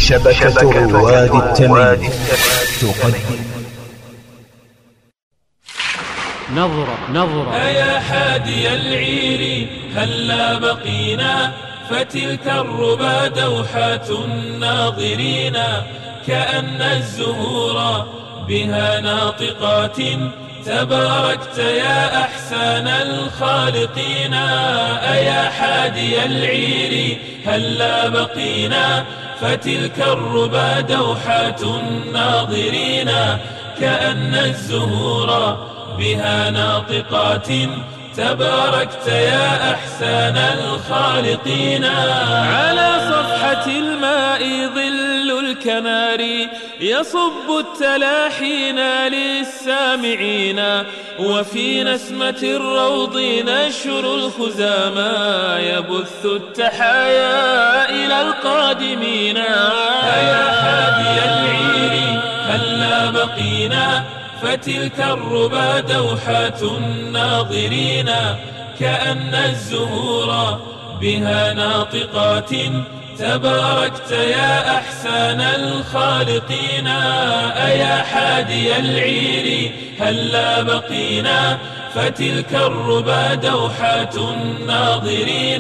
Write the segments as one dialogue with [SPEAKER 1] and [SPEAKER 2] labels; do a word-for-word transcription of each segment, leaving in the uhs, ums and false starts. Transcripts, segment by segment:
[SPEAKER 1] شبكة رواد التمييز تقدم
[SPEAKER 2] نظرة نظرة
[SPEAKER 3] أيا حادي العير هلا بقينا، فتلك الربا دوحات الناظرين، كأن الزهور بها ناطقات، تباركت يا أحسن الخالقين. أيا حادي العير هلا بقينا، فتلك الربا دوحات الناظرين، كأن الزهور بها ناطقات، تباركت يا أحسن الخالقين. على صفحة الماء ظل الكناري يصب التلاحين للسامعين، وفي نسمة الروض نشر الخزامى يبث التحايا إلى القادمين. يا حادي العير هلا بقينا، فتلك الربا دوحات الناظرين، كأن الزهور بها ناطقات، تباركت يا أحسن الخالقين. أيا حادي العير هلا بقينا، فتلك الربا دوحات الناظرين،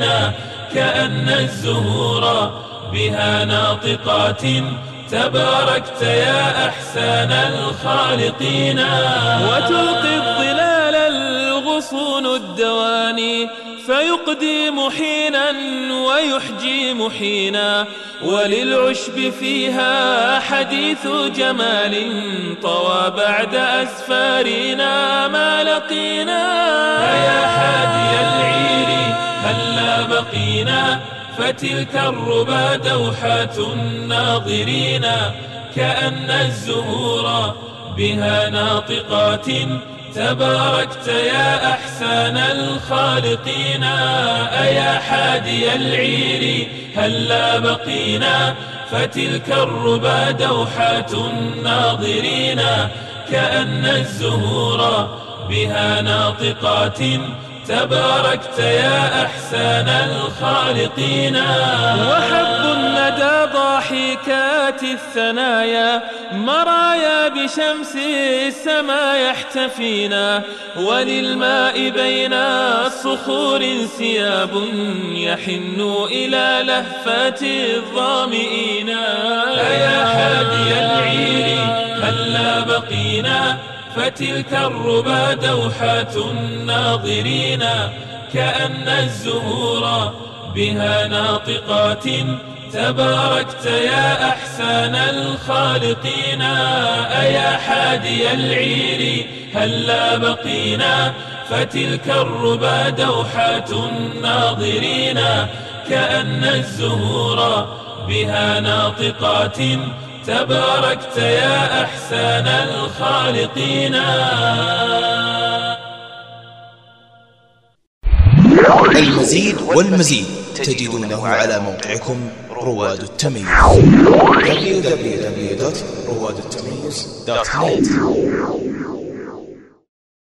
[SPEAKER 3] كأن الزهور بها ناطقات، تباركت يا أحسن الخالقين. وتلقي الظلال الغصون الدواني، فيقدي محينا ويحجي محينا، وللعشب فيها حديث جمال، طوى بعد أسفارنا ما لقينا. يا حادي العير هلا بقينا، فتلك الربا دوحات الناظرين، كأن الزهور بها ناطقات، تباركت يا أحسن الخالقين. أيا حادي العير هلا بقينا، فتلك الربا دوحات الناظرين، كأن الزهور بها ناطقات، تباركت يا أحسن الخالقين. وحب الندى ضاحكات الثنايا، مرايا بشمس السما يحتفينا، وللماء بين الصخور انسياب يحن إلى لهفة الظامئين. يا حادي العير هلا بقينا، فتلك الربا دوحات الناظرين، كأن الزهور بها ناطقات، تباركت يا أحسن الخالقين. أيا حادي العير هلا بقينا، فتلك الربا دوحات الناظرين، كأن الزهور بها ناطقات، تباركت يا أحسن الخالقين.
[SPEAKER 1] المزيد والمزيد تجدونه على موقعكم رواد التمييز دبليو دبليو دبليو دوت رواد التمييز دوت نت.